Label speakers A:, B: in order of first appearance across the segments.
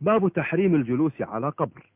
A: باب تحريم الجلوس على قبر.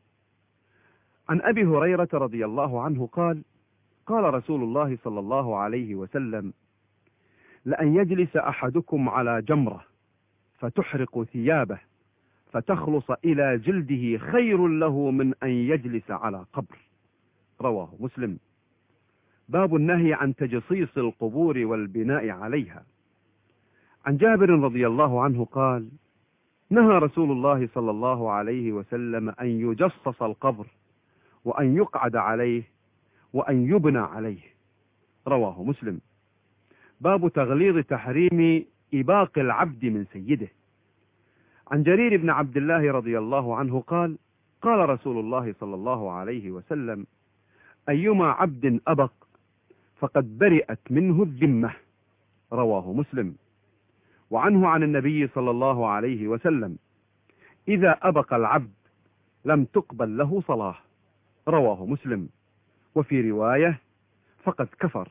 A: عن أبي هريرة رضي الله عنه قال: قال رسول الله صلى الله عليه وسلم: لأن يجلس أحدكم على جمرة فتحرق ثيابه فتخلص إلى جلده خير له من أن يجلس على قبر. رواه مسلم. باب النهي عن تجصيص القبور والبناء عليها. عن جابر رضي الله عنه قال: نهى رسول الله صلى الله عليه وسلم أن يجصص القبر وأن يقعد عليه وأن يبنى عليه. رواه مسلم. باب تغليظ تحريم إباق العبد من سيده. عن جرير بن عبد الله رضي الله عنه قال: قال رسول الله صلى الله عليه وسلم: أيما عبد أبق فقد برئت منه الذمة. رواه مسلم. وعنه عن النبي صلى الله عليه وسلم: إذا أبق العبد لم تقبل له صلاة. رواه مسلم. وفي رواية: فقد كفر.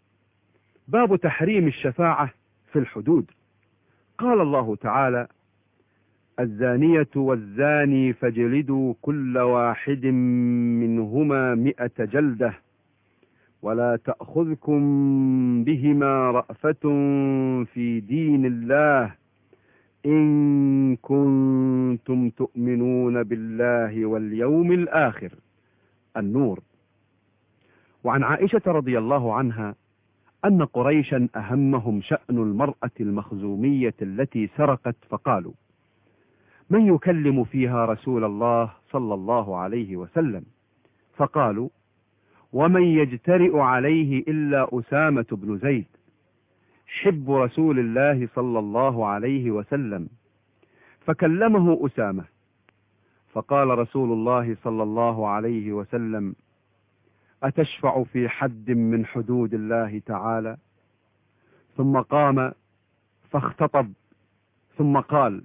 A: باب تحريم الشفاعة في الحدود. قال الله تعالى: الزانية والزاني فاجلدوا كل واحد منهما 100 جلدة ولا تأخذكم بهما رأفة في دين الله إن كنتم تؤمنون بالله واليوم الآخر. النور. وعن عائشة رضي الله عنها أن قريشا أهمهم شأن المرأة المخزومية التي سرقت، فقالوا: من يكلم فيها رسول الله صلى الله عليه وسلم؟ فقالوا: ومن يجترئ عليه إلا أسامة بن زيد حب رسول الله صلى الله عليه وسلم. فكلمه أسامة، فقال رسول الله صلى الله عليه وسلم: أتشفع في حد من حدود الله تعالى؟ ثم قام فاختطب ثم قال: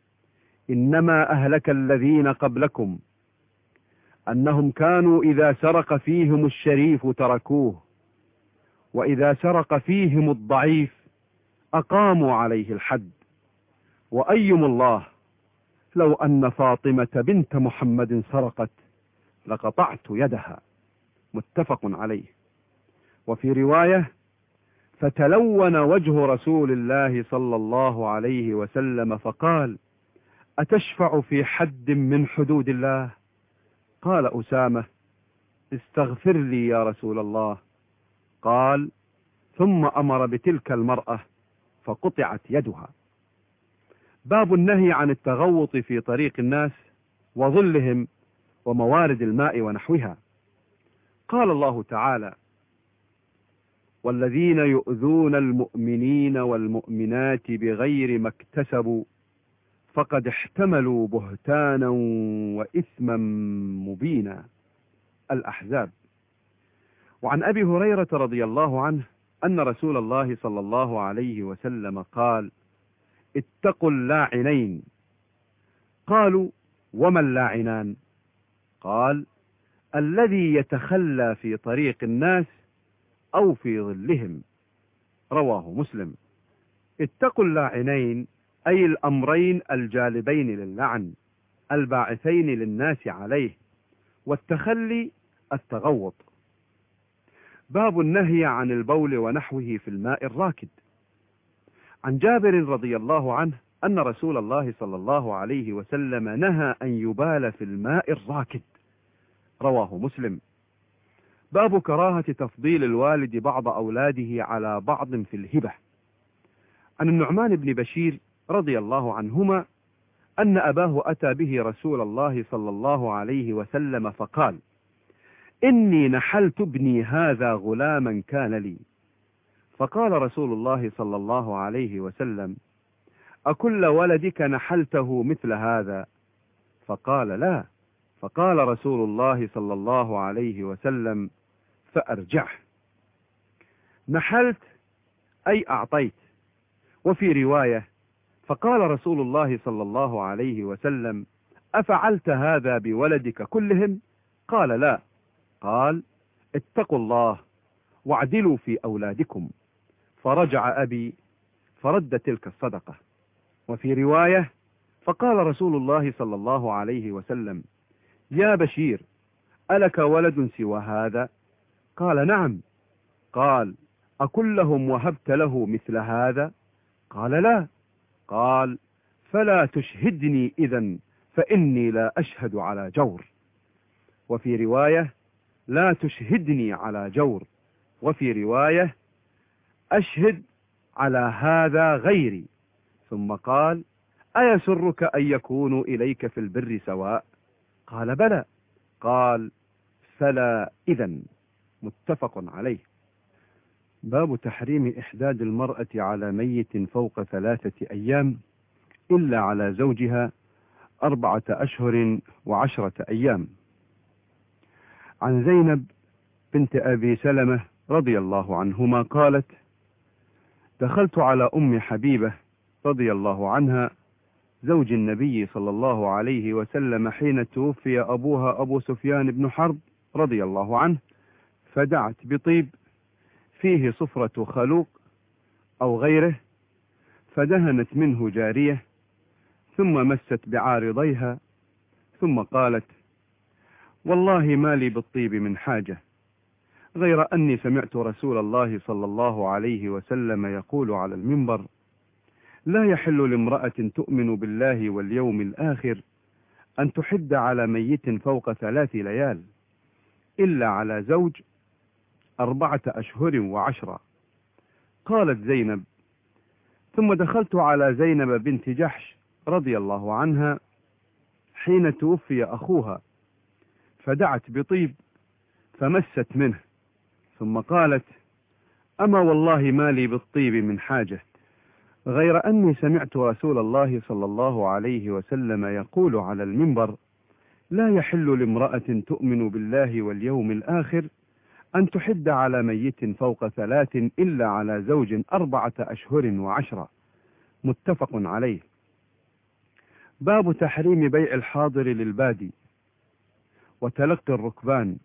A: إنما أهلك الذين قبلكم أنهم كانوا إذا سرق فيهم الشريف تركوه، وإذا سرق فيهم الضعيف أقاموا عليه الحد. وأيم الله لو أن فاطمة بنت محمد سرقت لقطعت يدها. متفق عليه. وفي رواية: فتلون وجه رسول الله صلى الله عليه وسلم فقال: أتشفع في حد من حدود الله؟ قال أسامة: استغفر لي يا رسول الله. قال: ثم أمر بتلك المرأة فقطعت يدها. باب النهي عن التغوط في طريق الناس وظلهم وموارد الماء ونحوها. قال الله تعالى: والذين يؤذون المؤمنين والمؤمنات بغير ما اكتسبوا فقد احتملوا بهتانا وإثما مبينا. الأحزاب. وعن أبي هريرة رضي الله عنه أن رسول الله صلى الله عليه وسلم قال: اتقوا اللاعنين. قالوا: وما اللاعنان؟ قال: الذي يتخلى في طريق الناس أو في ظلهم. رواه مسلم. اتقوا اللاعنين أي الأمرين الجالبين للعن الباعثين للناس عليه، والتخلي التغوط. باب النهي عن البول ونحوه في الماء الراكد. عن جابر رضي الله عنه أن رسول الله صلى الله عليه وسلم نهى أن يبال في الماء الراكد. رواه مسلم. باب كراهة تفضيل الوالد بعض أولاده على بعض في الهبة. عن النعمان بن بشير رضي الله عنهما أن أباه أتى به رسول الله صلى الله عليه وسلم فقال: إني نحلت ابني هذا غلاما كان لي. فقال رسول الله صلى الله عليه وسلم: أكل ولدك نحلته مثل هذا؟ فقال: لا. فقال رسول الله صلى الله عليه وسلم: فأرجعه. نحلت أي أعطيت. وفي رواية: فقال رسول الله صلى الله عليه وسلم: أفعلت هذا بولدك كلهم؟ قال: لا. قال: اتقوا الله واعدلوا في أولادكم. فرجع أبي فرد تلك الصدقة. وفي رواية: فقال رسول الله صلى الله عليه وسلم: يا بشير، ألك ولد سوى هذا؟ قال: نعم. قال: أكلهم وهبت له مثل هذا؟ قال: لا. قال: فلا تشهدني إذن، فإني لا أشهد على جور. وفي رواية: لا تشهدني على جور. وفي رواية: أشهد على هذا غيري. ثم قال: أيسرك أن يكونوا إليك في البر سواء؟ قال: بلى. قال: فلا إذن. متفق عليه. باب تحريم إحداد المرأة على ميت فوق 3 أيام إلا على زوجها 4 أشهر و10 أيام. عن زينب بنت أبي سلمة رضي الله عنهما قالت: دخلت على أم حبيبة رضي الله عنها زوج النبي صلى الله عليه وسلم حين توفي أبوها أبو سفيان بن حرب رضي الله عنه، فدعت بطيب فيه صفرة خلوق أو غيره، فدهنت منه جارية، ثم مست بعارضيها، ثم قالت: والله ما لي بالطيب من حاجة، غير أني سمعت رسول الله صلى الله عليه وسلم يقول على المنبر: لا يحل لامرأة تؤمن بالله واليوم الآخر أن تحد على ميت فوق 3 ليال إلا على زوج 4 أشهر و10. قالت زينب: ثم دخلت على زينب بنت جحش رضي الله عنها حين توفي أخوها، فدعت بطيب فمست منه، ثم قالت: أما والله ما لي بالطيب من حاجة، غير أني سمعت رسول الله صلى الله عليه وسلم يقول على المنبر: لا يحل لامرأة تؤمن بالله واليوم الآخر أن تحد على ميت فوق 3 إلا على زوج 4 أشهر و10. متفق عليه. باب تحريم بيع الحاضر للبادي، وتلقي الركبان،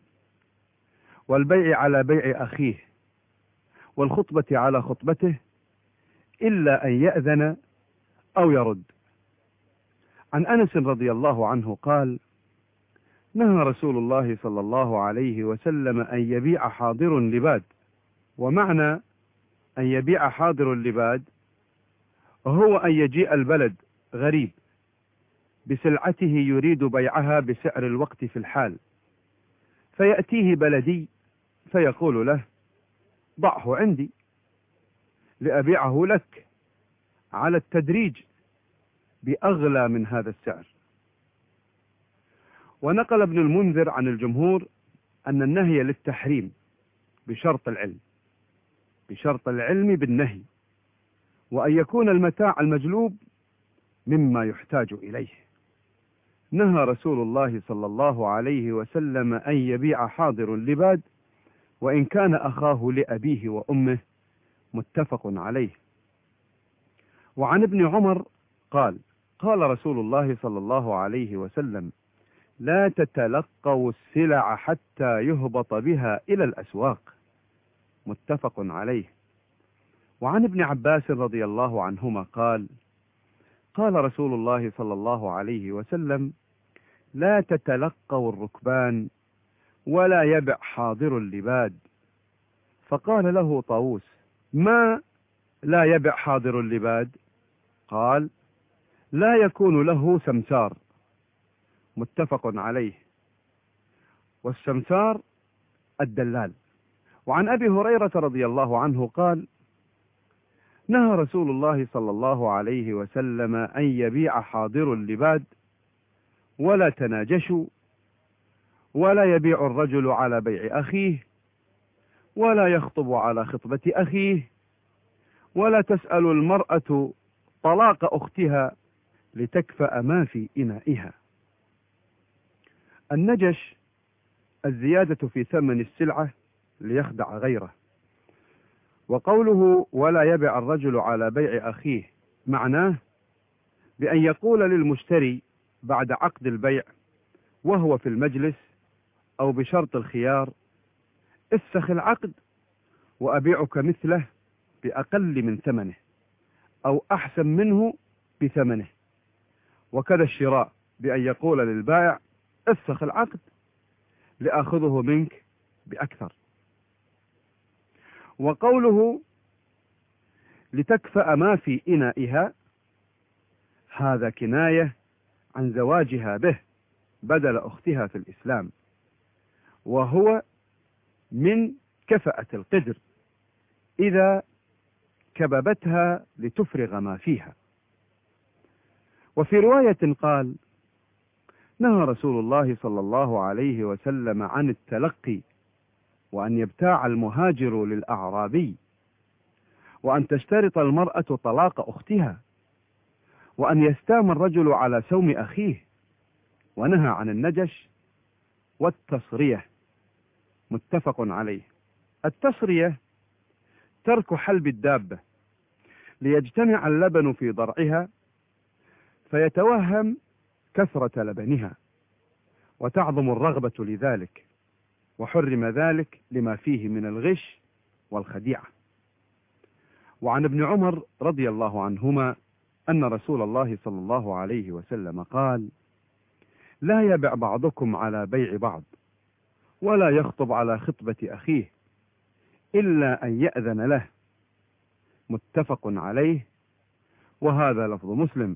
A: والبيع على بيع أخيه، والخطبة على خطبته، إلا أن يأذن أو يرد. عن أنس رضي الله عنه قال: نهى رسول الله صلى الله عليه وسلم أن يبيع حاضر لباد. ومعنى أن يبيع حاضر لباد هو أن يجيء البلد غريب بسلعته يريد بيعها بسعر الوقت في الحال، فيأتيه بلدي فيقول له: ضعه عندي لأبيعه لك على التدريج بأغلى من هذا السعر. ونقل ابن المنذر عن الجمهور أن النهي للتحريم بشرط العلم، بشرط العلم بالنهي، وأن يكون المتاع المجلوب مما يحتاج إليه. نهى رسول الله صلى الله عليه وسلم أن يبيع حاضر لباد وإن كان أخاه لأبيه وأمه. متفق عليه. وعن ابن عمر قال: قال رسول الله صلى الله عليه وسلم: لا تتلقوا السلع حتى يهبط بها إلى الأسواق. متفق عليه. وعن ابن عباس رضي الله عنهما قال: قال رسول الله صلى الله عليه وسلم: لا تتلقوا الركبان ولا يبع حاضر اللباد. فقال له طاووس: ما لا يبع حاضر اللباد؟ قال: لا يكون له سمسار. متفق عليه. والسمسار الدلال. وعن أبي هريرة رضي الله عنه قال: نهى رسول الله صلى الله عليه وسلم أن يبيع حاضر اللباد ولا تناجشوا، ولا يبيع الرجل على بيع أخيه، ولا يخطب على خطبة أخيه، ولا تسأل المرأة طلاق أختها لتكفأ ما في إنائها. النجش الزيادة في ثمن السلعة ليخدع غيره. وقوله ولا يبيع الرجل على بيع أخيه معناه بأن يقول للمشتري بعد عقد البيع وهو في المجلس أو بشرط الخيار: افسخ العقد وأبيعك مثله بأقل من ثمنه أو أحسن منه بثمنه. وكذا الشراء بأن يقول للبائع افسخ العقد لآخذه منك بأكثر. وقوله لتكفأ ما في إنائها، هذا كناية عن زواجها به بدل أختها في الإسلام، وهو من كفأة القدر إذا كببتها لتفرغ ما فيها. وفي رواية قال نهى رسول الله صلى الله عليه وسلم عن التلقي، وأن يبتاع المهاجر للأعرابي، وأن تشترط المرأة طلاق أختها، وأن يستام الرجل على سوم أخيه، ونهى عن النجش والتصرية. متفق عليه. التصرية ترك حلب الدابة ليجتمع اللبن في ضرعها فيتوهم كثرة لبنها وتعظم الرغبة لذلك، وحرم ذلك لما فيه من الغش والخديعة. وعن ابن عمر رضي الله عنهما أن رسول الله صلى الله عليه وسلم قال لا يبع بعضكم على بيع بعض، ولا يخطب على خطبة أخيه إلا أن يأذن له. متفق عليه، وهذا لفظ مسلم.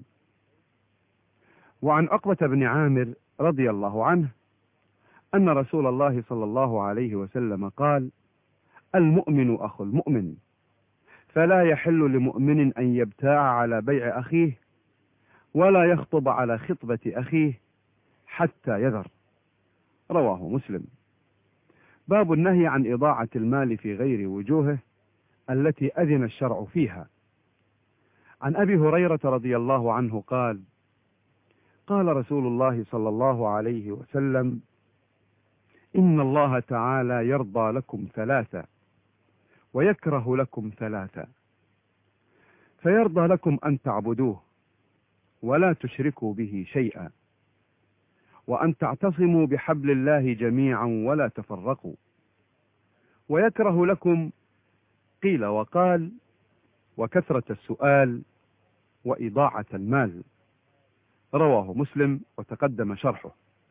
A: وعن عقبة بن عامر رضي الله عنه أن رسول الله صلى الله عليه وسلم قال المؤمن أخو المؤمن، فلا يحل لمؤمن أن يبتاع على بيع أخيه ولا يخطب على خطبة أخيه حتى يذر. رواه مسلم. باب النهي عن إضاعة المال في غير وجوهه التي أذن الشرع فيها. عن أبي هريرة رضي الله عنه قال قال رسول الله صلى الله عليه وسلم إن الله تعالى يرضى لكم ثلاثة ويكره لكم ثلاثة، فيرضى لكم أن تعبدوه ولا تشركوا به شيئا، وأن تعتصموا بحبل الله جميعا ولا تفرقوا، ويكره لكم قيل وقال وكثرة السؤال وإضاعة المال. رواه مسلم وتقدم شرحه.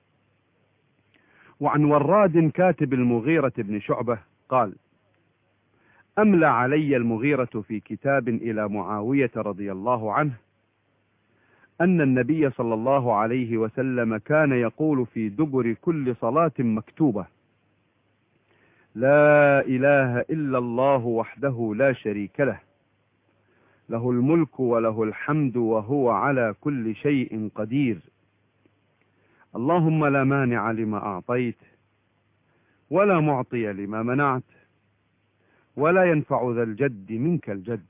A: وعن وراد كاتب المغيرة بن شعبة قال أملى علي المغيرة في كتاب إلى معاوية رضي الله عنه أن النبي صلى الله عليه وسلم كان يقول في دبر كل صلاة مكتوبة لا إله إلا الله وحده لا شريك له، له الملك وله الحمد وهو على كل شيء قدير، اللهم لا مانع لما أعطيت ولا معطي لما منعت ولا ينفع ذا الجد منك الجد.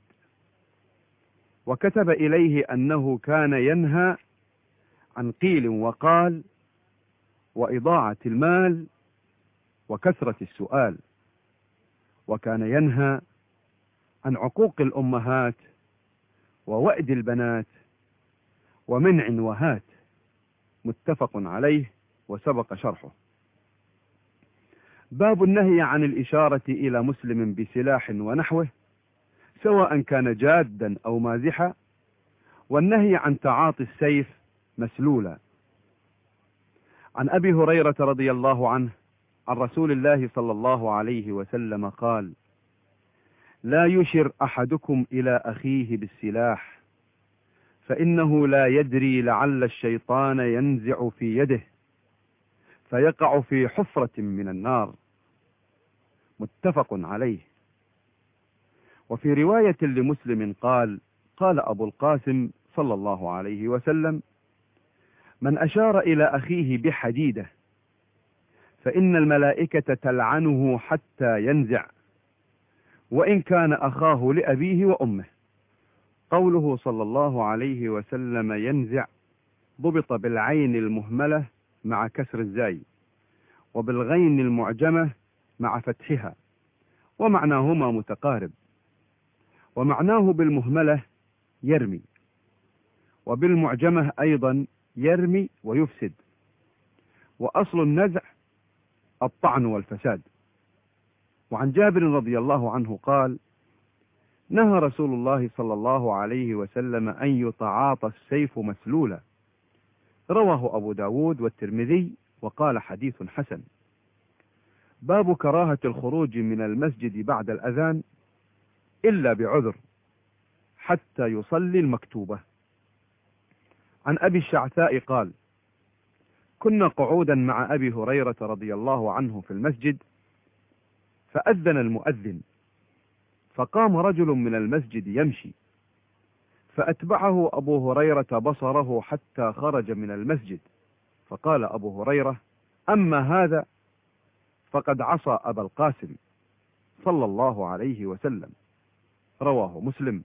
A: وكتب إليه أنه كان ينهى عن قيل وقال وإضاعة المال وكثرة السؤال، وكان ينهى عن عقوق الأمهات ووأد البنات ومنع وهات. متفق عليه وسبق شرحه. باب النهي عن الإشارة إلى مسلم بسلاح ونحوه سواء كان جادا أو مازحا، والنهي عن تعاطي السيف مسلولا. عن أبي هريرة رضي الله عنه عن رسول الله صلى الله عليه وسلم قال لا يشر أحدكم إلى أخيه بالسلاح، فإنه لا يدري لعل الشيطان ينزع في يده فيقع في حفرة من النار. متفق عليه. وفي رواية لمسلم قال أبو القاسم صلى الله عليه وسلم من أشار إلى أخيه بحديدة فإن الملائكة تلعنه حتى ينزع، وإن كان أخاه لأبيه وأمه. قوله صلى الله عليه وسلم ينزع ضبط بالعين المهملة مع كسر الزاي، وبالغين المعجمة مع فتحها، ومعناهما متقارب. ومعناه بالمهملة يرمي، وبالمعجمة أيضا يرمي ويفسد، وأصل النزع الطعن والفساد. وعن جابر رضي الله عنه قال نهى رسول الله صلى الله عليه وسلم أن يتعاطى السيف مسلولا، رواه أبو داود والترمذي وقال حديث حسن. باب كراهة الخروج من المسجد بعد الأذان إلا بعذر حتى يصلي المكتوبة. عن أبي الشعثاء قال: كنا قعودا مع أبي هريرة رضي الله عنه في المسجد، فأذن المؤذن، فقام رجل من المسجد يمشي، فأتبعه أبو هريرة بصره حتى خرج من المسجد، فقال أبو هريرة: أما هذا فقد عصى أبا القاسم صلى الله عليه وسلم. رواه مسلم.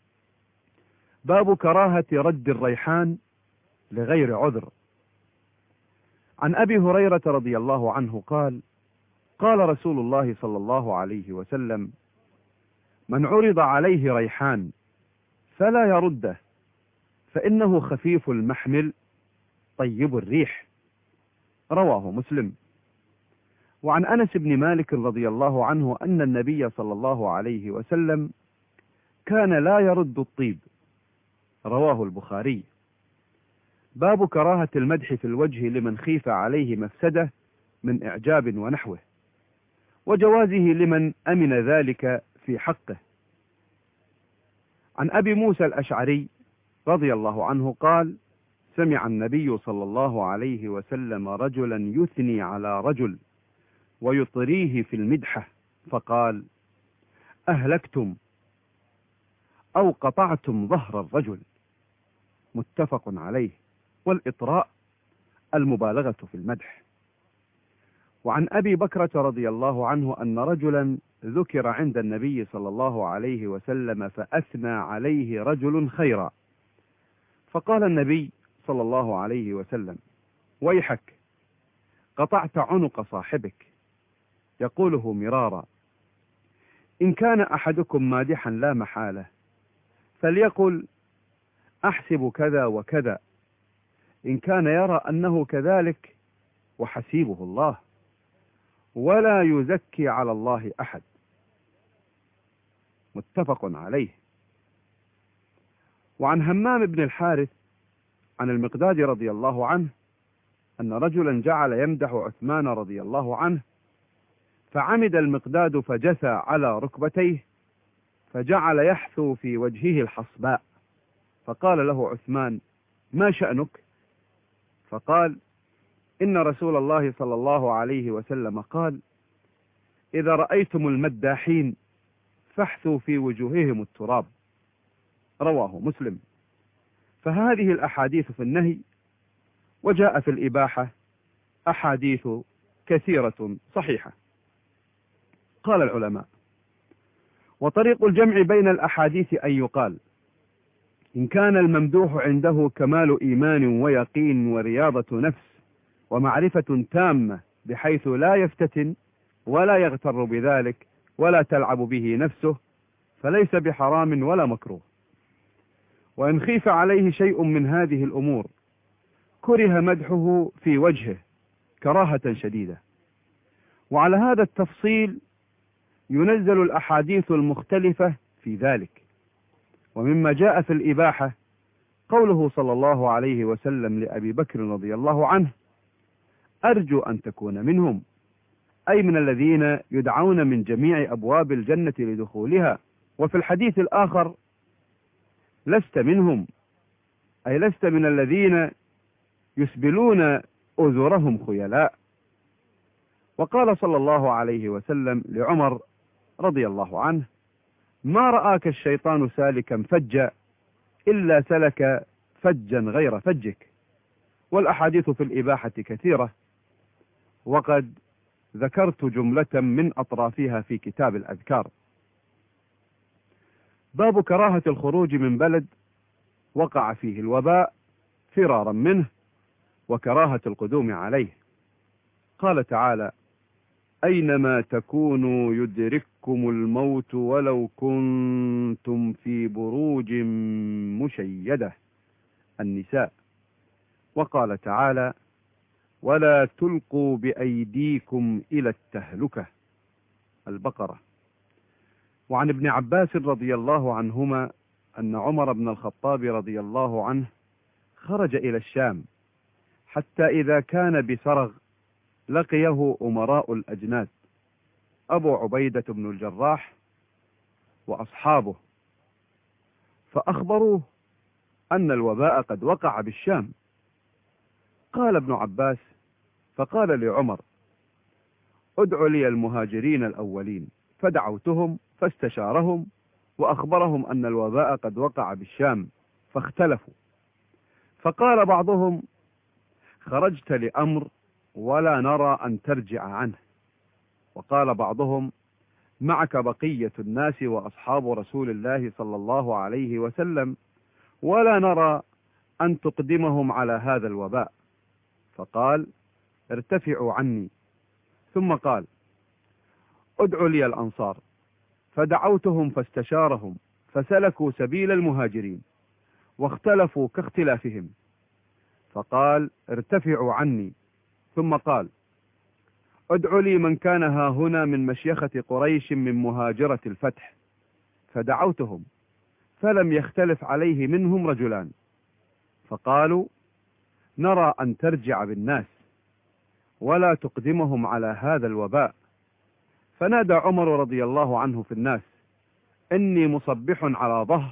A: باب كراهة رد الريحان لغير عذر. عن أبي هريرة رضي الله عنه قال: قال رسول الله صلى الله عليه وسلم: من عرض عليه ريحان فلا يرده، فإنه خفيف المحمل طيب الريح. رواه مسلم. وعن أنس بن مالك رضي الله عنه أن النبي صلى الله عليه وسلم كان لا يرد الطيب. رواه البخاري. باب كراهة المدح في الوجه لمن خيف عليه مفسدة من إعجاب ونحوه، وجوازه لمن أمن ذلك في حقه. عن أبي موسى الأشعري رضي الله عنه قال: سمع النبي صلى الله عليه وسلم رجلا يثني على رجل ويطريه في المدحة، فقال: أهلكتم أو قطعتم ظهر الرجل. متفق عليه. والإطراء المبالغة في المدح. وعن أبي بكرة رضي الله عنه أن رجلا ذكر عند النبي صلى الله عليه وسلم فأثنى عليه رجل خيرا، فقال النبي صلى الله عليه وسلم: ويحك، قطعت عنق صاحبك. يقوله مرارا. إن كان أحدكم مادحا لا محالة فليقل: أحسب كذا وكذا، إن كان يرى أنه كذلك وحسيبه الله، ولا يزكي على الله أحد. متفق عليه. وعن همام بن الحارث عن المقداد رضي الله عنه أن رجلا جعل يمدح عثمان رضي الله عنه، فعمد المقداد فجثى على ركبتيه، فجعل يحثو في وجهه الحصباء، فقال له عثمان: ما شأنك؟ فقال: إن رسول الله صلى الله عليه وسلم قال: إذا رأيتم المداحين فاحثوا في وجوههم التراب. رواه مسلم. فهذه الأحاديث في النهي، وجاء في الإباحة أحاديث كثيرة صحيحة. قال العلماء: وطريق الجمع بين الأحاديث أن يقال: إن كان الممدوح عنده كمال إيمان ويقين ورياضة نفس ومعرفة تامة بحيث لا يفتتن ولا يغتر بذلك ولا تلعب به نفسه، فليس بحرام ولا مكروه. وإن خيف عليه شيء من هذه الأمور كره مدحه في وجهه كراهة شديدة. وعلى هذا التفصيل ينزل الأحاديث المختلفة في ذلك. ومما جاء في الإباحة قوله صلى الله عليه وسلم لأبي بكر رضي الله عنه: أرجو أن تكون منهم، أي من الذين يدعون من جميع أبواب الجنة لدخولها. وفي الحديث الآخر: لست منهم، أي لست من الذين يسبلون أذرهم خيلاء. وقال صلى الله عليه وسلم لعمر رضي الله عنه: ما رآك الشيطان سالكا فجا إلا سلك فجا غير فجك. والأحاديث في الإباحة كثيرة، وقد ذكرت جملة من أطرافها في كتاب الأذكار. باب كراهة الخروج من بلد وقع فيه الوباء فرارا منه، وكراهة القدوم عليه. قال تعالى: أينما تكونوا يدرككم الموت ولو كنتم في بروج مشيدة. النساء. وقال تعالى: ولا تلقوا بأيديكم إلى التهلكة. البقرة. وعن ابن عباس رضي الله عنهما أن عمر بن الخطاب رضي الله عنه خرج إلى الشام، حتى إذا كان بسرغ لقيه أمراء الأجناد أبو عبيدة بن الجراح وأصحابه، فأخبروه أن الوباء قد وقع بالشام. قال ابن عباس: فقال لعمر: ادع لي المهاجرين الأولين، فدعوتهم فاستشارهم وأخبرهم أن الوباء قد وقع بالشام، فاختلفوا. فقال بعضهم: خرجت لأمر ولا نرى أن ترجع عنه. وقال بعضهم: معك بقية الناس وأصحاب رسول الله صلى الله عليه وسلم، ولا نرى أن تقدمهم على هذا الوباء. فقال: ارتفعوا عني. ثم قال: ادعوا لي الأنصار، فدعوتهم فاستشارهم فسلكوا سبيل المهاجرين واختلفوا كاختلافهم. فقال: ارتفعوا عني. ثم قال: ادعوا لي من كان ها هنا من مشيخة قريش من مهاجرة الفتح، فدعوتهم فلم يختلف عليه منهم رجلان. فقالوا: نرى أن ترجع بالناس ولا تقدمهم على هذا الوباء. فنادى عمر رضي الله عنه في الناس: إني مصبح على ظهر،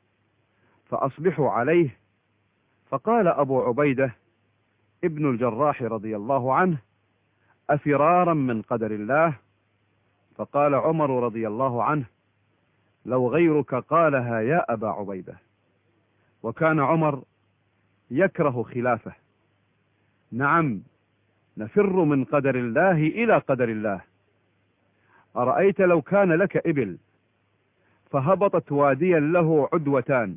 A: فأصبحوا عليه. فقال أبو عبيدة ابن الجراح رضي الله عنه: أفرارا من قدر الله؟ فقال عمر رضي الله عنه: لو غيرك قالها يا أبا عبيدة. وكان عمر يكره خلافه. نعم، نفر من قدر الله إلى قدر الله. أرأيت لو كان لك إبل فهبطت واديا له عدوتان،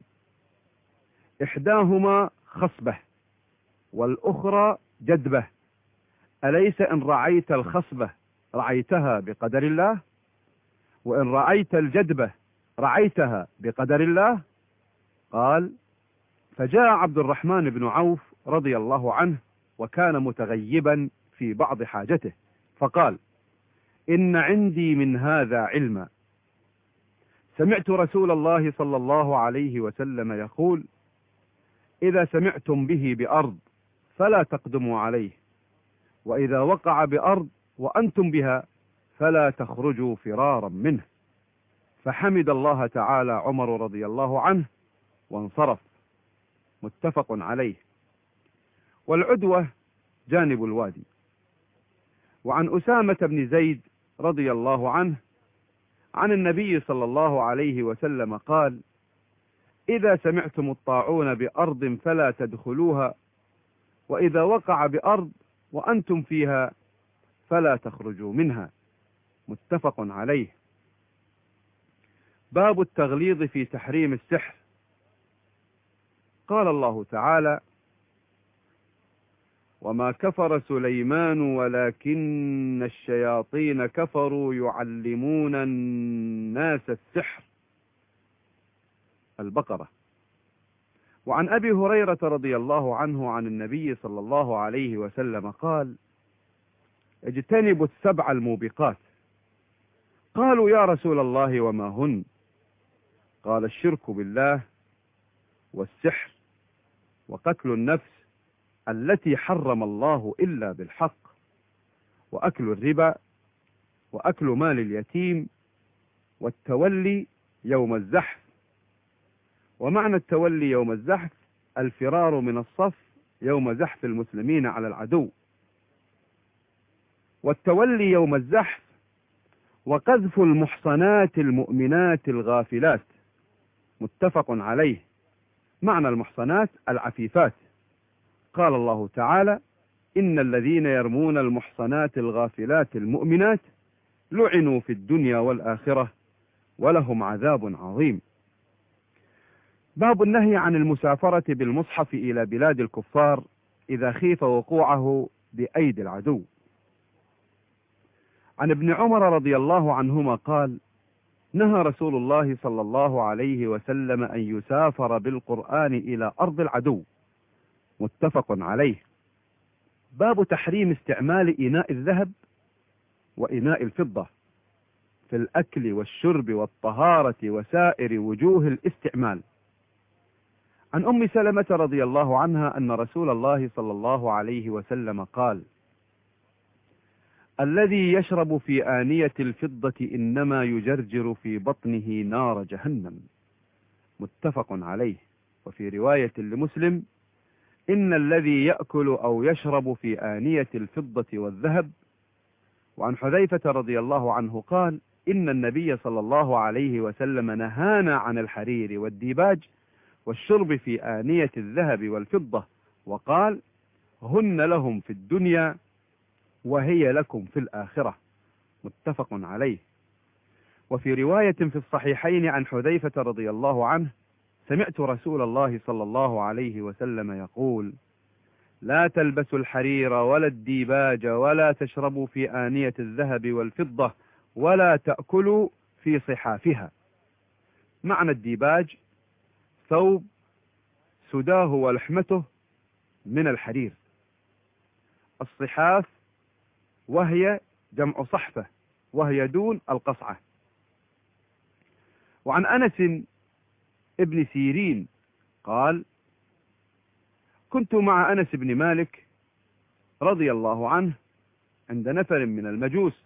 A: إحداهما خصبة والأخرى جدبة، أليس إن رعيت الخصبة رعيتها بقدر الله؟ وإن رعيت الجدبة رعيتها بقدر الله؟ قال: فجاء عبد الرحمن بن عوف رضي الله عنه وكان متغيبا في بعض حاجته، فقال: إن عندي من هذا علما. سمعت رسول الله صلى الله عليه وسلم يقول: إذا سمعتم به بأرض فلا تقدموا عليه، وإذا وقع بأرض وأنتم بها فلا تخرجوا فرارا منه. فحمد الله تعالى عمر رضي الله عنه وانصرف. متفق عليه. والعدوة جانب الوادي. وعن أسامة بن زيد رضي الله عنه عن النبي صلى الله عليه وسلم قال: إذا سمعتم الطاعون بأرض فلا تدخلوها، وإذا وقع بأرض وأنتم فيها فلا تخرجوا منها. متفق عليه. باب التغليظ في تحريم السحر. قال الله تعالى: وما كفر سليمان ولكن الشياطين كفروا يعلمون الناس السحر. البقرة. وعن أبي هريرة رضي الله عنه عن النبي صلى الله عليه وسلم قال: اجتنبوا السبع الموبقات. قالوا: يا رسول الله وما هن؟ قال: الشرك بالله، والسحر، وقتل النفس التي حرم الله إلا بالحق، وأكل الربا، وأكل مال اليتيم، والتولي يوم الزحف. ومعنى التولي يوم الزحف الفرار من الصف يوم زحف المسلمين على العدو. والتولي يوم الزحف وقذف المحصنات المؤمنات الغافلات. متفق عليه. معنى المحصنات العفيفات. قال الله تعالى: إن الذين يرمون المحصنات الغافلات المؤمنات لعنوا في الدنيا والآخرة ولهم عذاب عظيم. باب النهي عن المسافرة بالمصحف إلى بلاد الكفار إذا خيف وقوعه بأيدي العدو. عن ابن عمر رضي الله عنهما قال: نهى رسول الله صلى الله عليه وسلم أن يسافر بالقرآن إلى أرض العدو. متفق عليه. باب تحريم استعمال إناء الذهب وإناء الفضة في الأكل والشرب والطهارة وسائر وجوه الاستعمال. عن أم سلمة رضي الله عنها أن رسول الله صلى الله عليه وسلم قال: الذي يشرب في آنية الفضة إنما يجرجر في بطنه نار جهنم. متفق عليه. وفي رواية لمسلم: إن الذي يأكل أو يشرب في آنية الفضة والذهب. وعن حذيفة رضي الله عنه قال: إن النبي صلى الله عليه وسلم نهانا عن الحرير والديباج والشرب في آنية الذهب والفضة، وقال: هن لهم في الدنيا وهي لكم في الآخرة. متفق عليه. وفي رواية في الصحيحين عن حذيفة رضي الله عنه: سمعت رسول الله صلى الله عليه وسلم يقول: لا تلبسوا الحرير ولا الديباج ولا تشربوا في آنية الذهب والفضة ولا تأكلوا في صحافها. معنى الديباج: ثوب سداه ولحمته من الحرير. الصحاف وهي جمع صحفة وهي دون القصعة. وعن أنس ابن سيرين قال: كنت مع أنس بن مالك رضي الله عنه عند نفر من المجوس،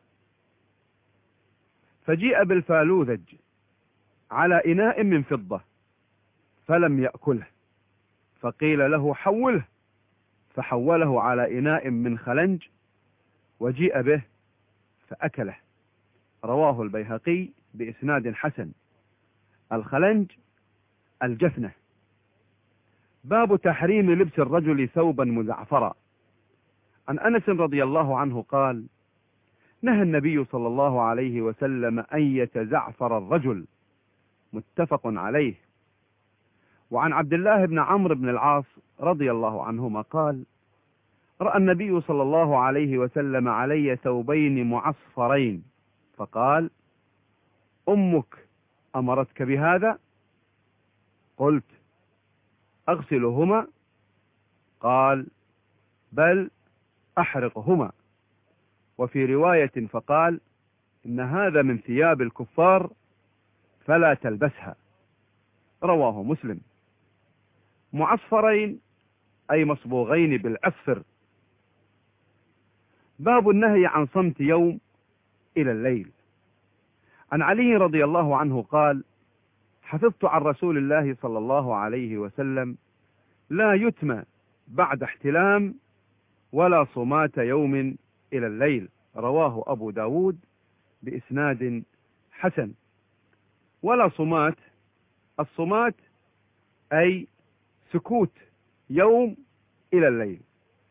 A: فجيء بالفالوذج على إناء من فضة فلم يأكله، فقيل له: حوله، فحوله على إناء من خلنج وجيء به فأكله. رواه البيهقي بإسناد حسن. الخلنج الجفنة. باب تحريم لبس الرجل ثوبا مزعفرا. عن أنس رضي الله عنه قال: نهى النبي صلى الله عليه وسلم أن يتزعفر الرجل. متفق عليه. وعن عبد الله بن عمرو بن العاص رضي الله عنهما قال: رأى النبي صلى الله عليه وسلم علي ثوبين معصفرين، فقال: أمك أمرتك بهذا؟ قلت: أغسلهما؟ قال: بل أحرقهما. وفي رواية فقال: إن هذا من ثياب الكفار فلا تلبسها. رواه مسلم. معصفرين أي مصبوغين بالعصفر. باب النهي عن صمت يوم إلى الليل. عن علي رضي الله عنه قال: حفظت عن رسول الله صلى الله عليه وسلم: لا يتم بعد احتلام ولا صمات يوم إلى الليل. رواه أبو داود بإسناد حسن. ولا صمات، الصمات أي سكوت يوم إلى الليل.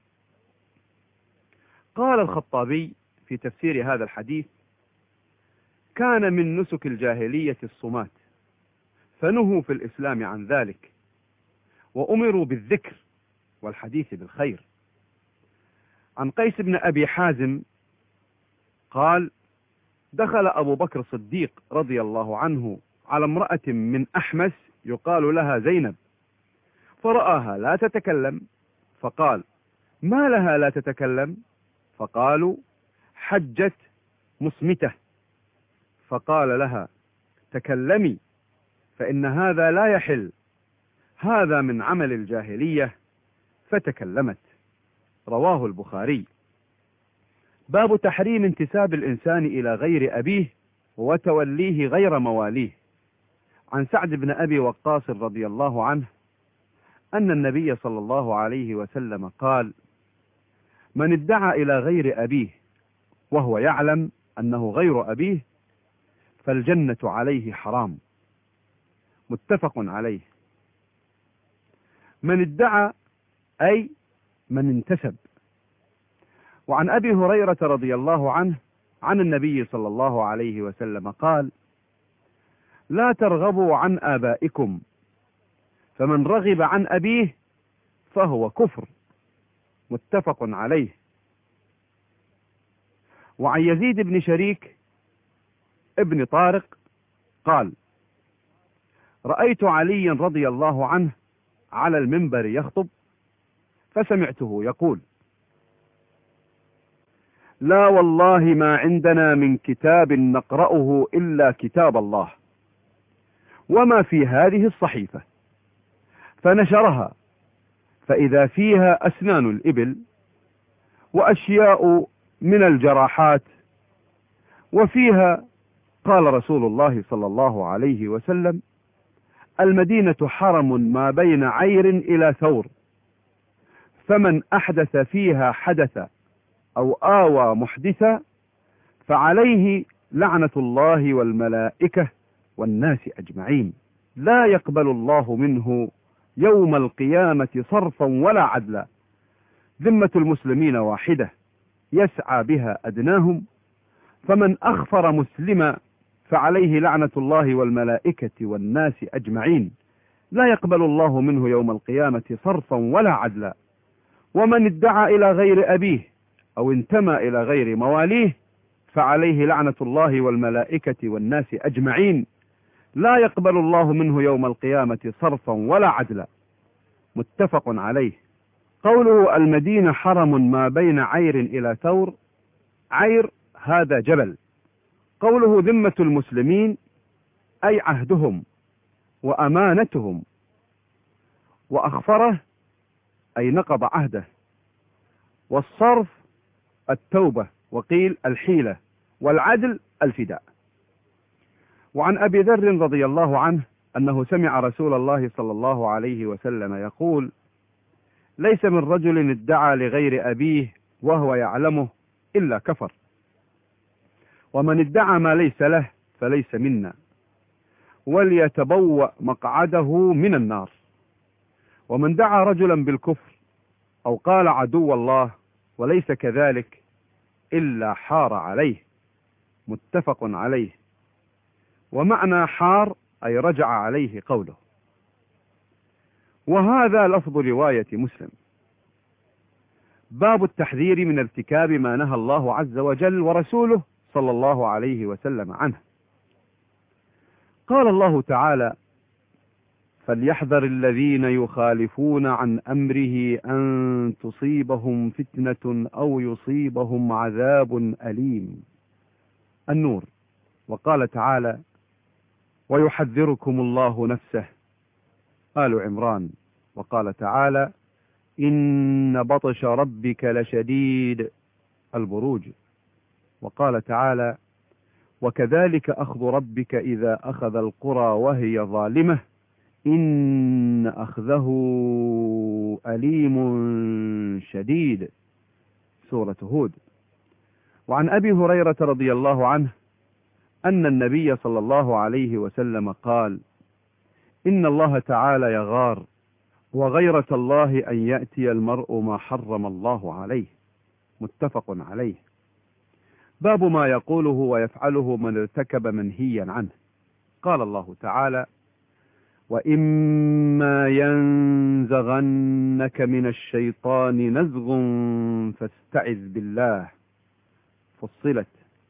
A: قال الخطابي في تفسير هذا الحديث: كان من نسك الجاهلية الصمات، فنهوا في الإسلام عن ذلك، وأمروا بالذكر والحديث بالخير. عن قيس بن أبي حازم قال: دخل أبو بكر الصديق رضي الله عنه على امرأة من أحمس يقال لها زينب، فرآها لا تتكلم، فقال: ما لها لا تتكلم؟ فقالوا: حجت مصمتة. فقال لها: تكلمي، فإن هذا لا يحل، هذا من عمل الجاهلية. فتكلمت. رواه البخاري. باب تحريم انتساب الإنسان إلى غير أبيه وتوليه غير مواليه. عن سعد بن أبي وقاص رضي الله عنه أن النبي صلى الله عليه وسلم قال: من ادعى إلى غير أبيه وهو يعلم أنه غير أبيه فالجنة عليه حرام. متفق عليه. من ادعى أي من انتسب. وعن أبي هريرة رضي الله عنه عن النبي صلى الله عليه وسلم قال: لا ترغبوا عن آبائكم، فمن رغب عن أبيه فهو كفر. متفق عليه. وعن يزيد بن شريك ابن طارق قال: رأيت علي رضي الله عنه على المنبر يخطب، فسمعته يقول: لا والله ما عندنا من كتاب نقرأه إلا كتاب الله وما في هذه الصحيفة، فنشرها، فإذا فيها أسنان الإبل وأشياء من الجراحات، وفيها قال رسول الله صلى الله عليه وسلم: المدينة حرم ما بين عير إلى ثور، فمن أحدث فيها حدث أو آوى محدثا فعليه لعنة الله والملائكة والناس أجمعين، لا يقبل الله منه يوم القيامة صرفا ولا عدلا. ذمة المسلمين واحدة يسعى بها أدناهم، فمن أخفر مسلما فعليه لعنة الله والملائكة والناس أجمعين، لا يقبل الله منه يوم القيامة صرفا ولا عدلا. ومن ادعى إلى غير أبيه أو انتمى إلى غير مواليه فعليه لعنة الله والملائكة والناس أجمعين، لا يقبل الله منه يوم القيامة صرفا ولا عدلا. متفق عليه. قوله المدينة حرم ما بين عير إلى ثور، عير هذا جبل. قوله ذمة المسلمين أي عهدهم وأمانتهم، وأخفره أي نقض عهده، والصرف التوبة، وقيل الحيلة، والعدل الفداء. وعن أبي ذر رضي الله عنه أنه سمع رسول الله صلى الله عليه وسلم يقول: ليس من رجل ادعى لغير أبيه وهو يعلمه إلا كفر، ومن ادعى ما ليس له فليس منا، وليتبوأ مقعده من النار. ومن دعا رجلا بالكفر أو قال عدو الله وليس كذلك إلا حار عليه. متفق عليه. ومعنى حار أي رجع عليه قوله. وهذا لفظ رواية مسلم. باب التحذير من ارتكاب ما نهى الله عز وجل ورسوله صلى الله عليه وسلم عنه. قال الله تعالى: فليحذر الذين يخالفون عن أمره أن تصيبهم فتنة أو يصيبهم عذاب أليم. النور. وقال تعالى: ويحذركم الله نفسه. آل عمران. وقال تعالى: إن بطش ربك لشديد. البروج. وقال تعالى: وكذلك أخذ ربك إذا أخذ القرى وهي ظالمة إن أخذه أليم شديد. سورة هود. وعن أبي هريرة رضي الله عنه أن النبي صلى الله عليه وسلم قال: إن الله تعالى يغار، وغيرة الله أن يأتي المرء ما حرم الله عليه. متفق عليه. باب ما يقوله ويفعله من ارتكب منهيا عنه. قال الله تعالى: وإما ينزغنك من الشيطان نزغ فاستعذ بالله. فصلت.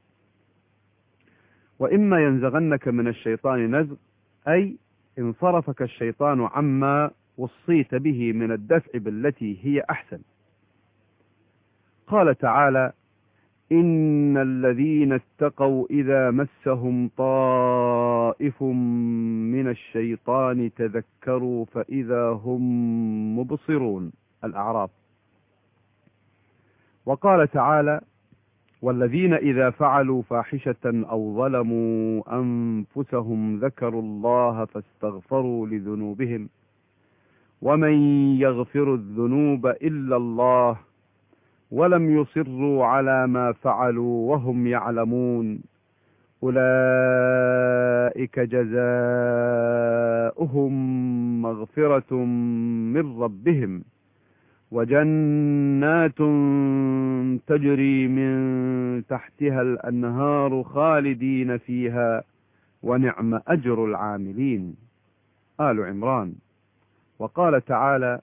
A: وإما ينزغنك من الشيطان نزغ أي انصرفك الشيطان عما وصيت به من الدفع بالتي هي أحسن. قال تعالى: إن الذين اتقوا إذا مسهم طائف من الشيطان تذكروا فإذا هم مبصرون. الأعراف. وقال تعالى: والذين إذا فعلوا فاحشة أو ظلموا أنفسهم ذكروا الله فاستغفروا لذنوبهم ومن يغفر الذنوب إلا الله ولم يصروا على ما فعلوا وهم يعلمون أولئك جزاؤهم مغفرة من ربهم وجنات تجري من تحتها الأنهار خالدين فيها ونعم أجر العاملين. آل عمران. وقال تعالى: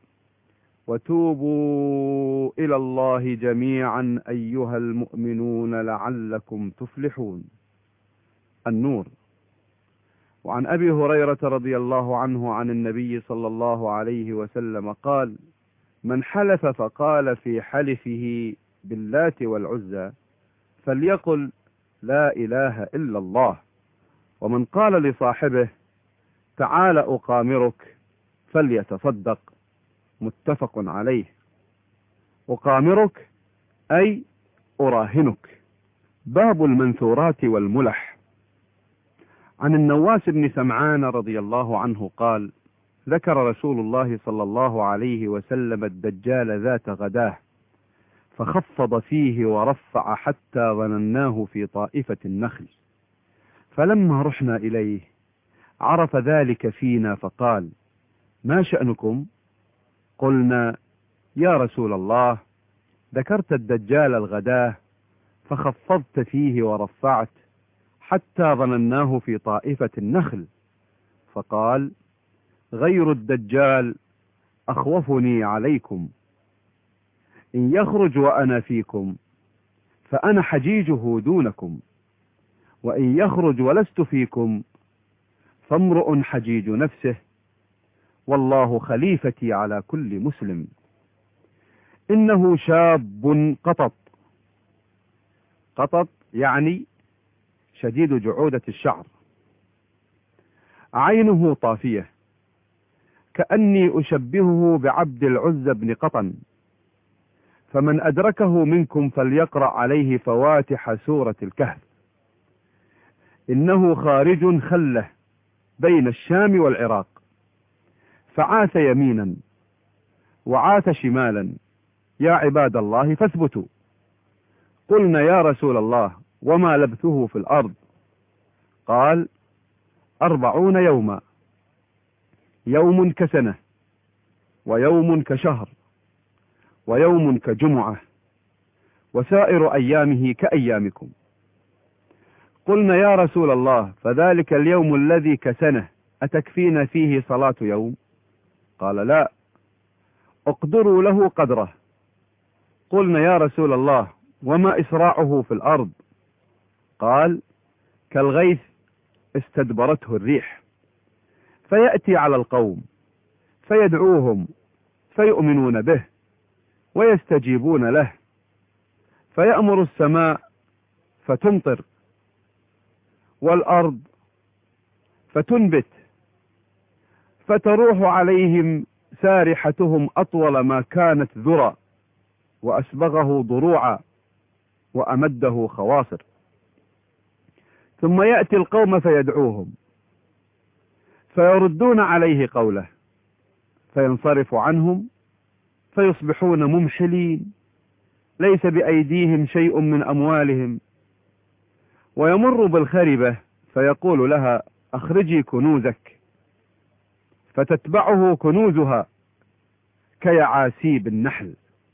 A: وتوبوا إلى الله جميعا أيها المؤمنون لعلكم تفلحون. النور. وعن أبي هريرة رضي الله عنه عن النبي صلى الله عليه وسلم قال: من حلف فقال في حلفه باللات والعزى فليقل لا إله إلا الله، ومن قال لصاحبه تعال أقامرك فليتصدق. متفق عليه. أقامرك أي أراهنك. باب المنثورات والملح. عن النواس بن سمعان رضي الله عنه قال: ذكر رسول الله صلى الله عليه وسلم الدجال ذات غداه، فخفض فيه ورفع حتى ظنناه في طائفة النخل، فلما رحنا إليه عرف ذلك فينا فقال: ما شأنكم؟ قلنا: يا رسول الله، ذكرت الدجال الغداه فخفضت فيه ورفعت حتى ظنناه في طائفة النخل. فقال: غير الدجال أخوفني عليكم، إن يخرج وأنا فيكم فأنا حجيجه دونكم، وإن يخرج ولست فيكم فامرؤ حجيج نفسه، والله خليفتي على كل مسلم. إنه شاب قطط. قطط يعني شديد جعودة الشعر، عينه طافية، كأني أشبهه بعبد العزى بن قطن، فمن أدركه منكم فليقرأ عليه فواتح سورة الكهف. إنه خارج خلة بين الشام والعراق، فعاث يمينا وعاث شمالا، يا عباد الله فاثبتوا. قلنا: يا رسول الله، وما لبثه في الأرض؟ قال: 40 يوما، يوم كسنة، ويوم كشهر، ويوم كجمعة، وسائر أيامه كأيامكم. قلنا: يا رسول الله، فذلك اليوم الذي كسنه أتكفينا فيه صلاة يوم؟ قال: لا، اقدروا له قدره. قلنا: يا رسول الله، وما إسراعه في الأرض؟ قال: كالغيث استدبرته الريح، فيأتي على القوم فيدعوهم فيؤمنون به ويستجيبون له، فيأمر السماء فتمطر، والأرض فتنبت، فتروح عليهم سارحتهم أطول ما كانت ذرى، وأسبغه ضروعا، وأمده خواصر. ثم يأتي القوم فيدعوهم فيردون عليه قوله، فينصرف عنهم فيصبحون ممحلين، ليس بأيديهم شيء من أموالهم. ويمر بالخربة فيقول لها: أخرجي كنوزك، فتتبعه كنوزها كيعاسيب النحل.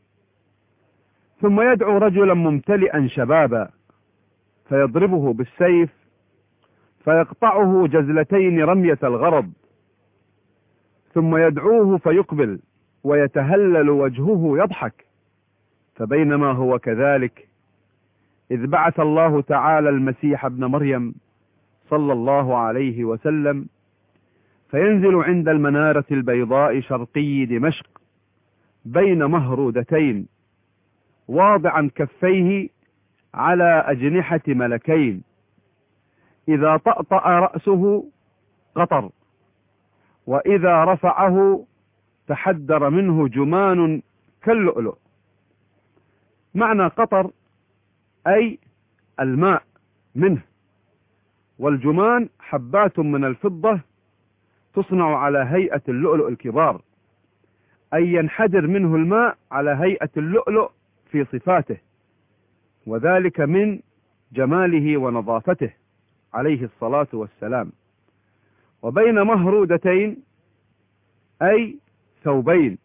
A: ثم يدعو رجلا ممتلئا شبابا فيضربه بالسيف فيقطعه جزلتين رمية الغرض، ثم يدعوه فيقبل ويتهلل وجهه يضحك. فبينما هو كذلك إذ بعث الله تعالى المسيح ابن مريم صلى الله عليه وسلم، فينزل عند المنارة البيضاء شرقي دمشق بين مهرودتين، واضعا كفيه على أجنحة ملكين، إذا طأطأ رأسه قطر، وإذا رفعه تحدر منه جمان كاللؤلؤ. معنى قطر أي الماء منه، والجمان حبات من الفضة تصنع على هيئة اللؤلؤ الكبار، أي ينحدر منه الماء على هيئة اللؤلؤ في صفاته، وذلك من جماله ونظافته عليه الصلاة والسلام. وبين مهرودتين أي ثوبين.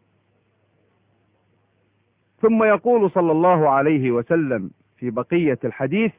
A: ثم يقول صلى الله عليه وسلم في بقية الحديث: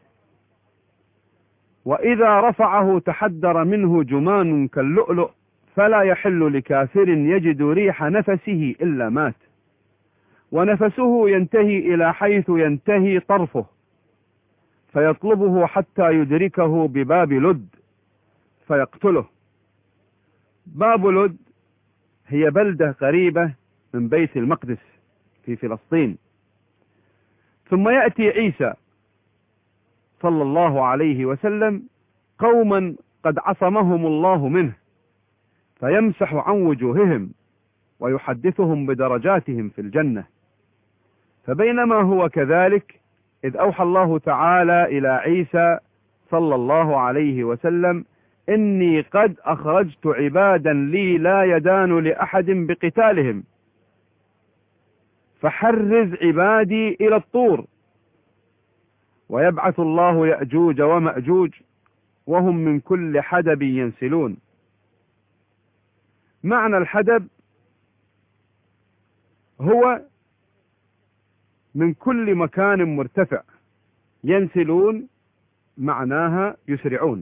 A: وإذا رفعه تحدر منه جمان كاللؤلؤ، فلا يحل لكافر يجد ريح نفسه إلا مات، ونفسه ينتهي إلى حيث ينتهي طرفه، فيطلبه حتى يدركه بباب لد فيقتله. باب لد هي بلدة قريبة من بيت المقدس في فلسطين. ثم يأتي عيسى صلى الله عليه وسلم قوما قد عصمهم الله منه، فيمسح عن وجوههم ويحدثهم بدرجاتهم في الجنة. فبينما هو كذلك إذ أوحى الله تعالى إلى عيسى صلى الله عليه وسلم: إني قد أخرجت عبادا لي لا يدان لأحد بقتالهم، فحرز عبادي إلى الطور. ويبعث الله يأجوج ومأجوج وهم من كل حدب ينسلون. معنى الحدب هو من كل مكان مرتفع، ينسلون معناها يسرعون.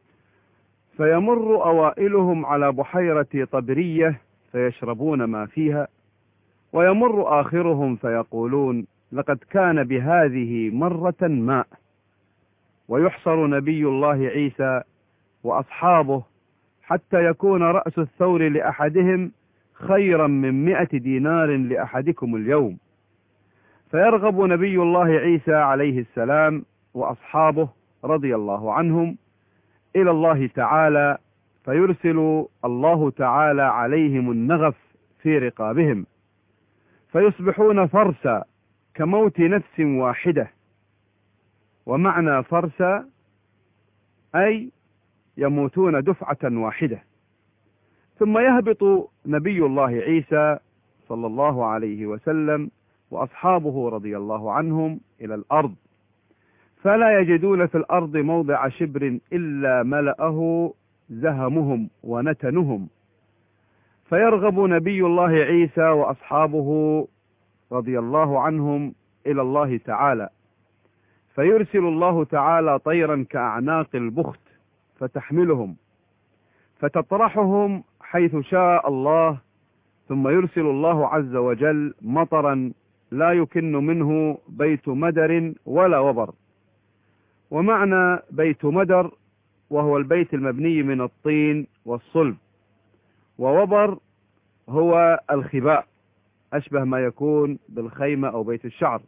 A: فيمر أوائلهم على بحيرة طبرية فيشربون ما فيها، ويمر آخرهم فيقولون: لقد كان بهذه مرة ماء. ويحصر نبي الله عيسى وأصحابه حتى يكون رأس الثور لأحدهم خيرا من 100 دينار لأحدكم اليوم. فيرغب نبي الله عيسى عليه السلام وأصحابه رضي الله عنهم إلى الله تعالى، فيرسل الله تعالى عليهم النغف في رقابهم، فيصبحون فرسا كموت نفس واحدة. ومعنى فرسا أي يموتون دفعة واحدة. ثم يهبط نبي الله عيسى صلى الله عليه وسلم وأصحابه رضي الله عنهم إلى الأرض، فلا يجدون في الأرض موضع شبر إلا ملأه زهمهم ونتنهم. فيرغب نبي الله عيسى وأصحابه رضي الله عنهم إلى الله تعالى، فيرسل الله تعالى طيرا كأعناق البخت فتحملهم فتطرحهم حيث شاء الله، ثم يرسل الله عز وجل مطرا لا يكن منه بيت مدر ولا وبر. ومعنى بيت مدر وهو البيت المبني من الطين والصلب، ووبر هو الخباء، أشبه ما يكون بالخيمة أو بيت الشعر.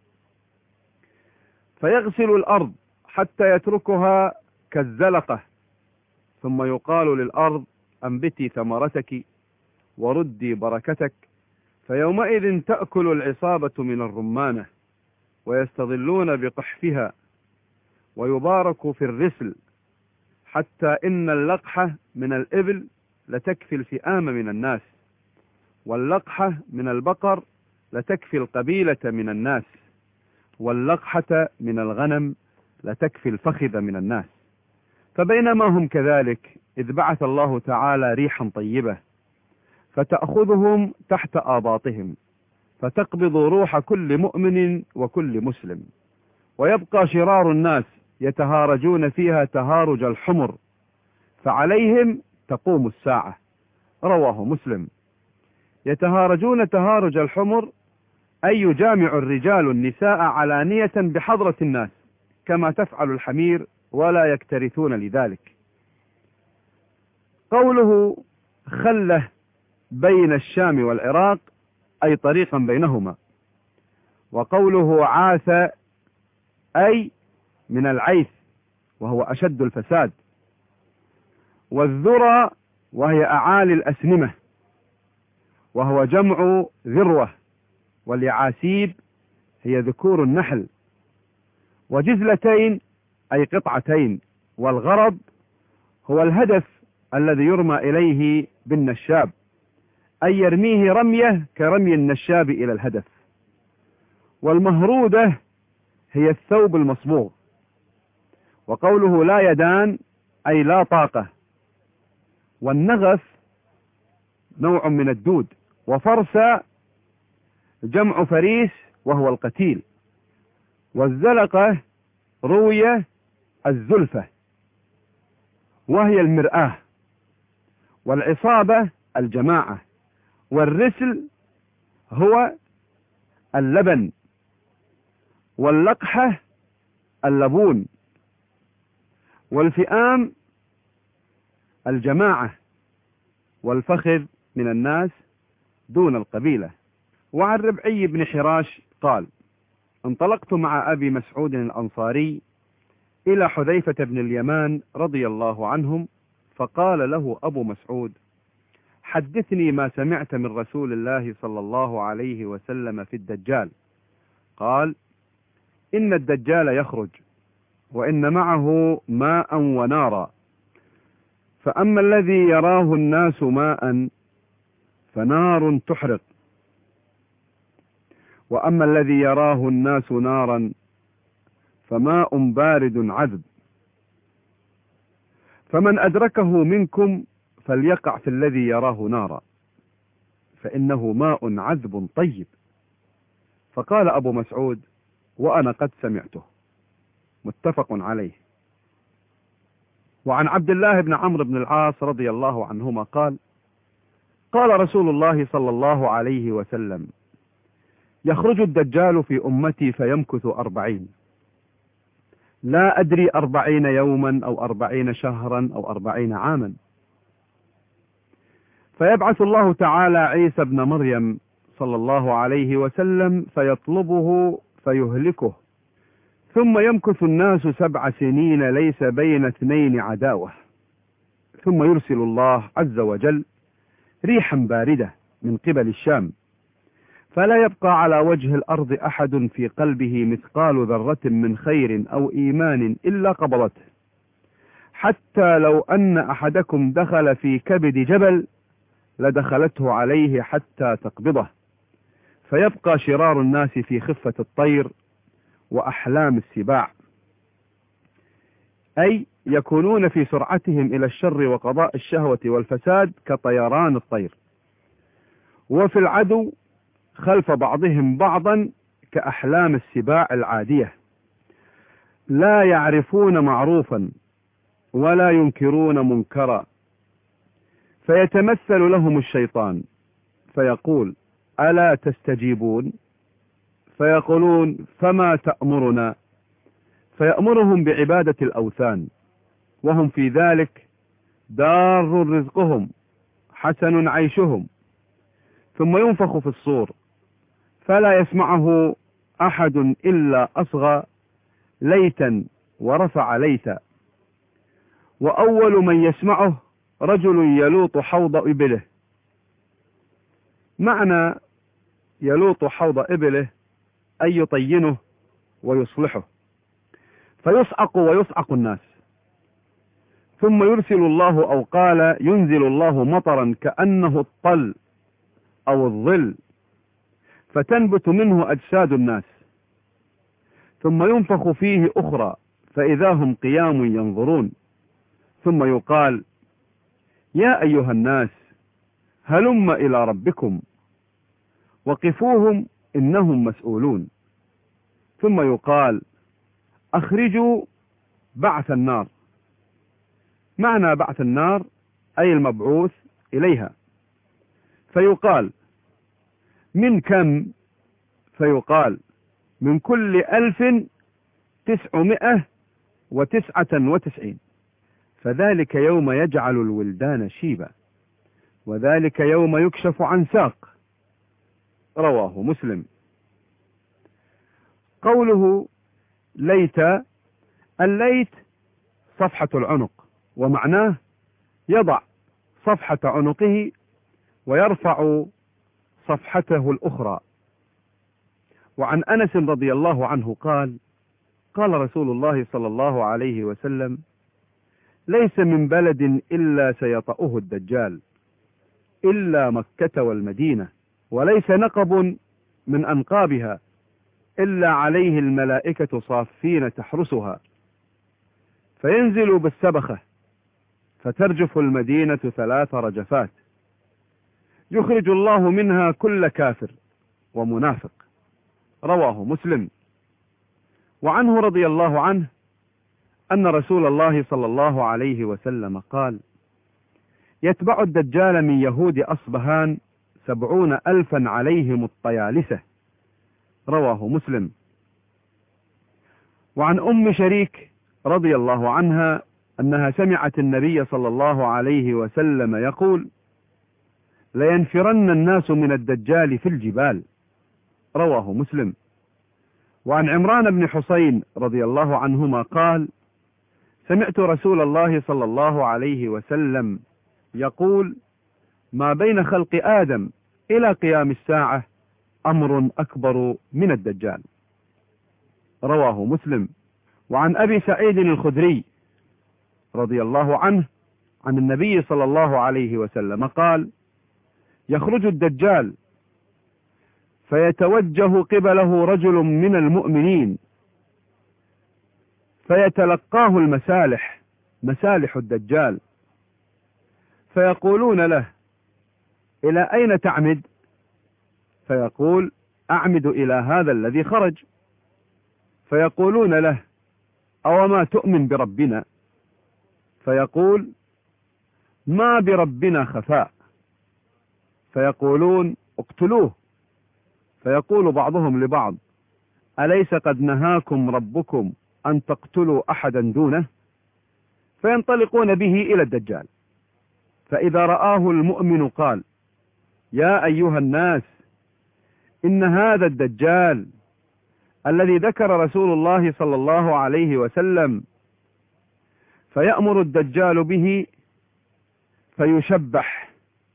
A: فيغسل الأرض حتى يتركها كالزلقة، ثم يقال للأرض: أنبتي ثمرتك وردي بركتك. فيومئذ تأكل العصابة من الرمانة ويستظلون بقحفها، ويبارك في الرسل، حتى إن اللقحة من الإبل لتكفي الفئام من الناس، واللقحة من البقر لتكفي القبيلة من الناس، واللقحة من الغنم لتكفي الفخذ من الناس. فبينما هم كذلك إذ بعث الله تعالى ريحا طيبة فتأخذهم تحت آباطهم، فتقبض روح كل مؤمن وكل مسلم، ويبقى شرار الناس يتهارجون فيها تهارج الحمر، فعليهم تقوم الساعة. رواه مسلم. يتهارجون تهارج الحمر أي يجامع الرجال النساء علانية بحضرة الناس كما تفعل الحمير، ولا يكترثون لذلك. قوله خلة بين الشام والعراق أي طريقا بينهما. وقوله عاث أي من العيث وهو أشد الفساد. والذرى وهي أعالي الأسنمة وهو جمع ذروة، واليعاسيب هي ذكور النحل. وجزلتين أي قطعتين، والغرض هو الهدف الذي يرمى إليه بالنشاب، أي يرميه رمية كرمي النشاب إلى الهدف. والمهرودة هي الثوب المصبوغ. وقوله لا يدان أي لا طاقة. والنغف نوع من الدود. وفرسا جمع فريس وهو القتيل. والزلقة روية الزلفة وهي المرآة. والعصابة الجماعة. والرسل هو اللبن. واللقحة اللبون. والفئام الجماعة. والفخذ من الناس دون القبيلة. وعن ربعي بن حراش قال: انطلقت مع أبي مسعود الأنصاري إلى حذيفة بن اليمان رضي الله عنهم، فقال له أبو مسعود: حدثني ما سمعت من رسول الله صلى الله عليه وسلم في الدجال. قال: إن الدجال يخرج وإن معه ماء ونارا، فأما الذي يراه الناس ماء فنار تحرق، وأما الذي يراه الناس نارا فماء بارد عذب، فمن أدركه منكم فليقع في الذي يراه نارا، فإنه ماء عذب طيب. فقال أبو مسعود: وأنا قد سمعته. متفق عليه. وعن عبد الله بن عمرو بن العاص رضي الله عنهما قال: قال رسول الله صلى الله عليه وسلم: يخرج الدجال في أمتي فيمكث 40، لا أدري 40 يوما أو 40 شهرا أو 40 عاما، فيبعث الله تعالى عيسى ابن مريم صلى الله عليه وسلم فيطلبه فيهلكه، ثم يمكث الناس 7 سنين ليس بين اثنين عداوة، ثم يرسل الله عز وجل ريحا باردة من قبل الشام، فلا يبقى على وجه الأرض أحد في قلبه مثقال ذرة من خير أو إيمان إلا قبضته، حتى لو أن أحدكم دخل في كبد جبل لدخلته عليه حتى تقبضه، فيبقى شرار الناس في خفة الطير وأحلام السباع، أي يكونون في سرعتهم إلى الشر وقضاء الشهوة والفساد كطيران الطير، وفي العدو خلف بعضهم بعضا كأحلام السباع العادية، لا يعرفون معروفا ولا ينكرون منكرا، فيتمثل لهم الشيطان فيقول: ألا تستجيبون؟ فيقولون: فما تأمرنا؟ فيأمرهم بعبادة الأوثان، وهم في ذلك دار رزقهم حسن عيشهم، ثم ينفخ في الصور فلا يسمعه أحد إلا أصغى ليتا ورفع ليتا، وأول من يسمعه رجل يلوط حوض إبله. معنى يلوط حوض إبله أي يطينه ويصلحه، فيصعق ويصعق الناس، ثم يرسل الله أو قال ينزل الله مطرا كأنه الطل أو الظل، فتنبت منه أجساد الناس، ثم ينفخ فيه أخرى فإذا هم قيام ينظرون، ثم يقال: يا أيها الناس هلم إلى ربكم وقفوهم إنهم مسؤولون، ثم يقال: أخرجوا بعث النار. معنى بعث النار أي المبعوث إليها، فيقال: من كم؟ فيقال: من كل 1999، فذلك يوم يجعل الولدان شيبا، وذلك يوم يكشف عن ساق. رواه مسلم. قوله ليت، الليت صفحة العنق، ومعناه يضع صفحة عنقه ويرفع صفحته الأخرى. وعن أنس رضي الله عنه قال: قال رسول الله صلى الله عليه وسلم: ليس من بلد إلا سيطأه الدجال إلا مكة والمدينة، وليس نقب من أنقابها إلا عليه الملائكة صافين تحرسها، فينزل بالسبخة فترجف المدينة 3 رجفات، يخرج الله منها كل كافر ومنافق. رواه مسلم. وعنه رضي الله عنه أن رسول الله صلى الله عليه وسلم قال: يتبع الدجال من يهود أصبهان 70,000 عليهم الطيالسة. رواه مسلم. وعن أم شريك رضي الله عنها أنها سمعت النبي صلى الله عليه وسلم يقول: لينفرن الناس من الدجال في الجبال. رواه مسلم. وعن عمران بن حسين رضي الله عنهما قال: سمعت رسول الله صلى الله عليه وسلم يقول: ما بين خلق آدم إلى قيام الساعة أمر أكبر من الدجال. رواه مسلم. وعن أبي سعيد الخدري رضي الله عنه عن النبي صلى الله عليه وسلم قال: يخرج الدجال فيتوجه قبله رجل من المؤمنين فيتلقاه مسالح الدجال، فيقولون له: إلى أين تعمد؟ فيقول: أعمد إلى هذا الذي خرج. فيقولون له: أوما تؤمن بربنا؟ فيقول: ما بربنا خفاء. فيقولون: اقتلوه. فيقول بعضهم لبعض: أليس قد نهاكم ربكم أن تقتلوا أحدا دونه؟ فينطلقون به إلى الدجال، فإذا رآه المؤمن قال: يا أيها الناس، إن هذا الدجال الذي ذكر رسول الله صلى الله عليه وسلم، فيأمر الدجال به فيشبح،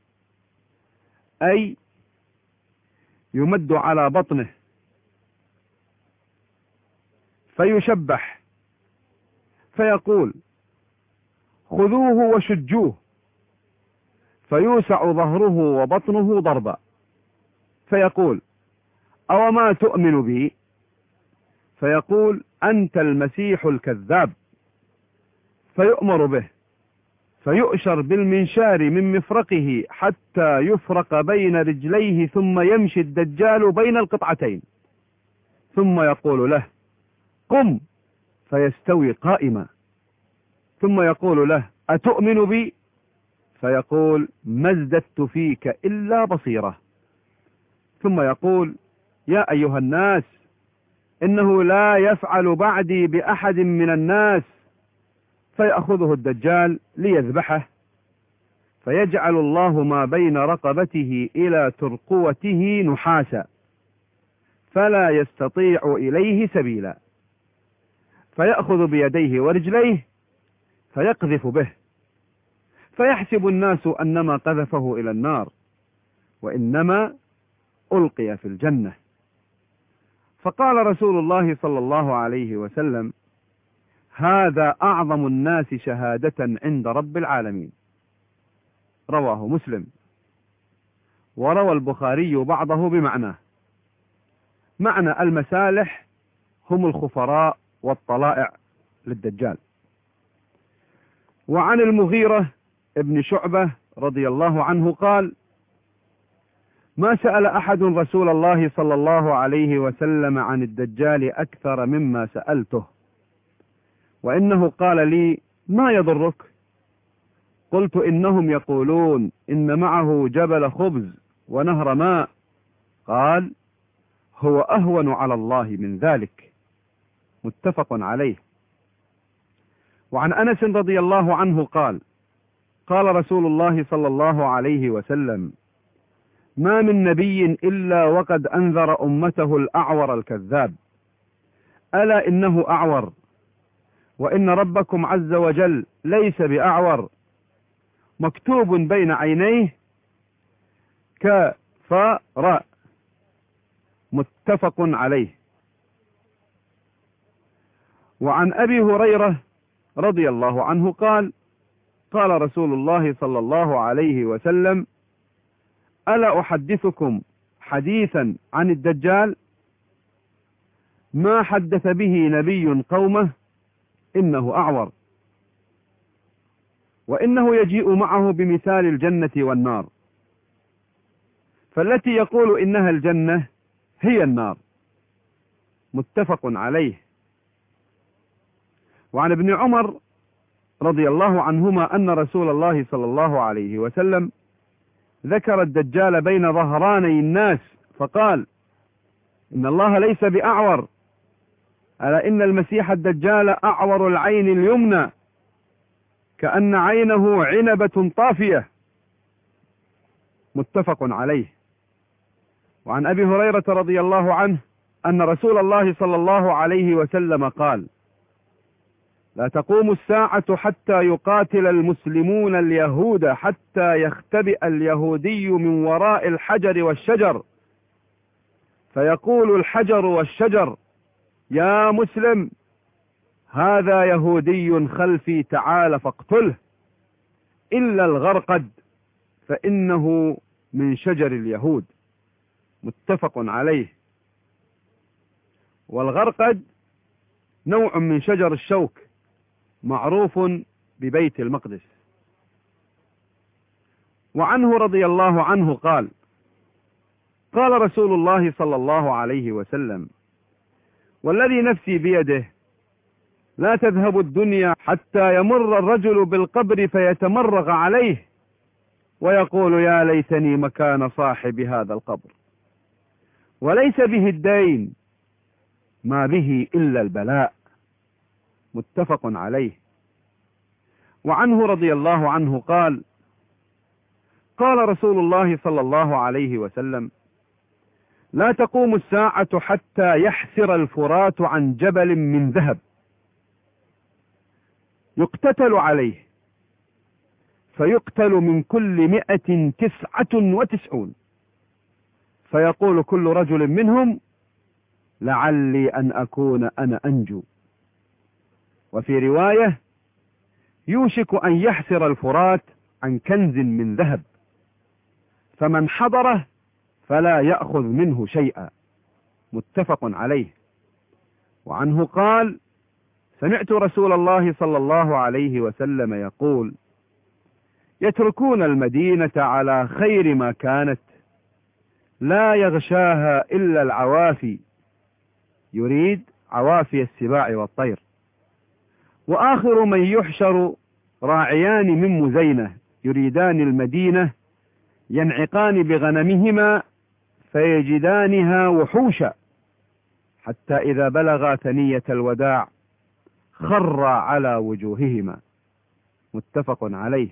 A: أي يمد على بطنه فيشبح، فيقول: خذوه وشجوه، فيوسع ظهره وبطنه ضربا، فيقول: أوما تؤمن بي؟ فيقول: أنت المسيح الكذاب. فيؤمر به، فيؤشر بالمنشار من مفرقه حتى يفرق بين رجليه، ثم يمشي الدجال بين القطعتين، ثم يقول له: قم، فيستوي قائما، ثم يقول له: أتؤمن بي؟ فيقول: ما ازددت فيك إلا بصيرة. ثم يقول: يا أيها الناس، إنه لا يفعل بعدي بأحد من الناس. فيأخذه الدجال ليذبحه، فيجعل الله ما بين رقبته إلى ترقوته نحاسا، فلا يستطيع إليه سبيلا، فيأخذ بيديه ورجليه فيقذف به، فيحسب الناس أنما قذفه إلى النار، وإنما ألقي في الجنة. فقال رسول الله صلى الله عليه وسلم: هذا أعظم الناس شهادة عند رب العالمين. رواه مسلم. وروى البخاري بعضه بمعناه. معنى المسالح هم الخفراء والطلائع للدجال. وعن المغيرة ابن شعبة رضي الله عنه قال: ما سأل أحد رسول الله صلى الله عليه وسلم عن الدجال أكثر مما سألته، وإنه قال لي: ما يضرك؟ قلت: إنهم يقولون إن معه جبل خبز ونهر ماء. قال: هو أهون على الله من ذلك. متفق عليه. وعن أنس رضي الله عنه قال: قال رسول الله صلى الله عليه وسلم: ما من نبي إلا وقد أنذر أمته الأعور الكذاب، ألا إنه أعور، وإن ربكم عز وجل ليس بأعور، مكتوب بين عينيه كفراء. متفق عليه. وعن أبي هريرة رضي الله عنه قال: قال رسول الله صلى الله عليه وسلم: ألا أحدثكم حديثا عن الدجال ما حدث به نبي قومه إنه أعور، وإنه يجيء معه بمثال الجنة والنار، فالتي يقول إنها الجنة هي النار. متفق عليه. وعن ابن عمر رضي الله عنهما أن رسول الله صلى الله عليه وسلم ذكر الدجال بين ظهراني الناس فقال: إن الله ليس بأعور، ألا إن المسيح الدجال أعور العين اليمنى كأن عينه عنبة طافية. متفق عليه. وعن أبي هريرة رضي الله عنه أن رسول الله صلى الله عليه وسلم قال: لا تقوم الساعة حتى يقاتل المسلمون اليهود حتى يختبئ اليهودي من وراء الحجر والشجر، فيقول الحجر والشجر: يا مسلم، هذا يهودي خلفي، تعال فاقتله، إلا الغرقد فإنه من شجر اليهود. متفق عليه. والغرقد نوع من شجر الشوك معروف ببيت المقدس. وعنه رضي الله عنه قال: قال رسول الله صلى الله عليه وسلم: والذي نفسي بيده لا تذهب الدنيا حتى يمر الرجل بالقبر فيتمرغ عليه ويقول: يا ليتني مكان صاحب هذا القبر، وليس به الدين، ما به إلا البلاء. متفق عليه. وعنه رضي الله عنه قال: قال رسول الله صلى الله عليه وسلم: لا تقوم الساعة حتى يحسر الفرات عن جبل من ذهب يقتتل عليه، فيقتل من كل 199، فيقول كل رجل منهم: لعلي أن أكون أنا أنجو. وفي رواية: يوشك أن يحسر الفرات عن كنز من ذهب، فمن حضره فلا يأخذ منه شيئا. متفق عليه. وعنه قال: سمعت رسول الله صلى الله عليه وسلم يقول: يتركون المدينة على خير ما كانت، لا يغشاها إلا العوافي، يريد عوافي السباع والطير. وآخر من يحشر راعيان من مزينة يريدان المدينة، ينعقان بغنمهما فيجدانها وحوشا، حتى إذا بلغا ثنية الوداع خر على وجوههما. متفق عليه.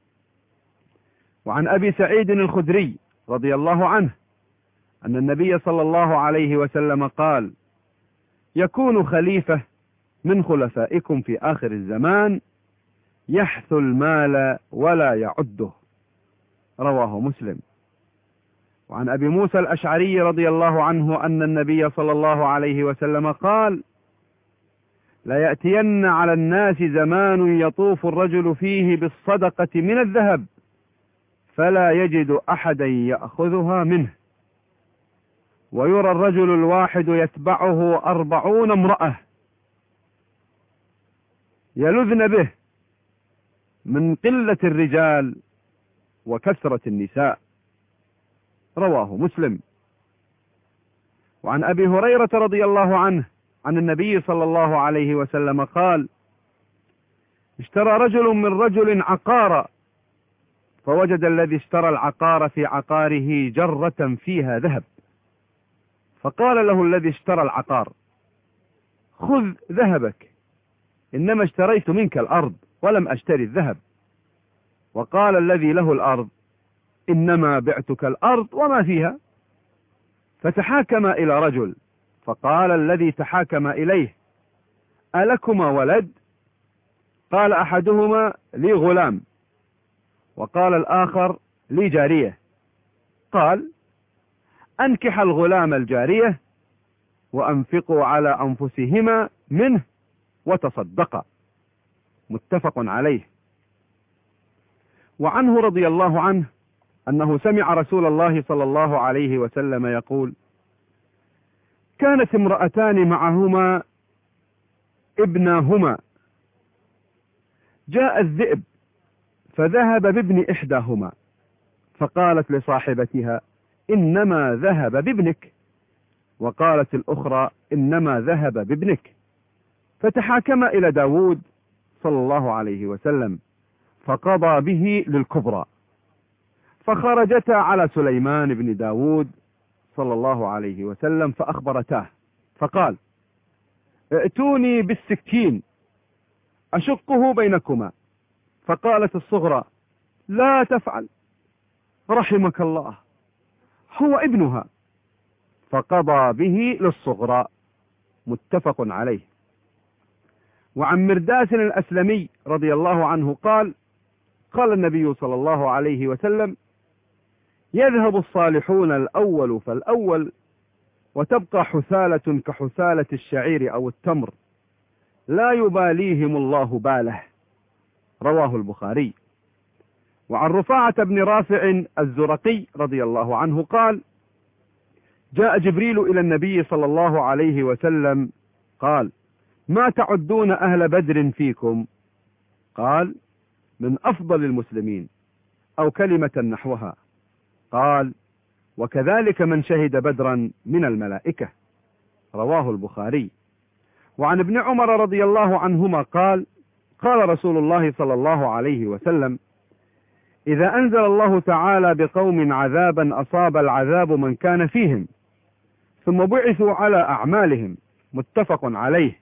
A: وعن أبي سعيد الخدري رضي الله عنه أن النبي صلى الله عليه وسلم قال: يكون خليفة من خلفائكم في آخر الزمان يحث المال ولا يعده. رواه مسلم. وعن أبي موسى الأشعري رضي الله عنه أن النبي صلى الله عليه وسلم قال: لا يأتين على الناس زمان يطوف الرجل فيه بالصدقة من الذهب فلا يجد أحدا يأخذها منه، ويرى الرجل الواحد يتبعه 40 امرأة يلذن به من قلة الرجال وكثرة النساء. رواه مسلم. وعن أبي هريرة رضي الله عنه عن النبي صلى الله عليه وسلم قال: اشترى رجل من رجل عقارا، فوجد الذي اشترى العقار في عقاره جرة فيها ذهب، فقال له الذي اشترى العقار: خذ ذهبك، إنما اشتريت منك الأرض ولم أشتري الذهب. وقال الذي له الأرض: إنما بعتك الأرض وما فيها. فتحاكم إلى رجل، فقال الذي تحاكم إليه: ألكما ولد؟ قال أحدهما: لي غلام. وقال الآخر: لي جارية. قال: أنكح الغلام الجارية وأنفقوا على أنفسهما منه وتصدقا. متفق عليه. وعنه رضي الله عنه أنه سمع رسول الله صلى الله عليه وسلم يقول: كانت امرأتان معهما ابناهما، جاء الذئب فذهب بابن إحداهما، فقالت لصاحبتها: إنما ذهب بابنك. وقالت الأخرى: إنما ذهب بابنك. فتحاكم إلى داود صلى الله عليه وسلم فقضى به للكبرى، فخرجتا على سليمان بن داود صلى الله عليه وسلم فأخبرتاه، فقال: ائتوني بالسكين أشقه بينكما. فقالت الصغرى: لا تفعل، رحمك الله، هو ابنها. فقضى به للصغرى. متفق عليه. وعن مرداس الأسلمي رضي الله عنه قال: قال النبي صلى الله عليه وسلم: يذهب الصالحون الأول فالأول، وتبقى حثالة كحثالة الشعير أو التمر، لا يباليهم الله باله. رواه البخاري. وعن رفاعة بن رافع الزرقي رضي الله عنه قال: جاء جبريل إلى النبي صلى الله عليه وسلم قال: ما تعدون أهل بدر فيكم؟ قال: من أفضل المسلمين، أو كلمة نحوها. قال: وكذلك من شهد بدرا من الملائكة. رواه البخاري. وعن ابن عمر رضي الله عنهما قال: قال رسول الله صلى الله عليه وسلم: إذا أنزل الله تعالى بقوم عذابا أصاب العذاب من كان فيهم، ثم بعثوا على أعمالهم. متفق عليه.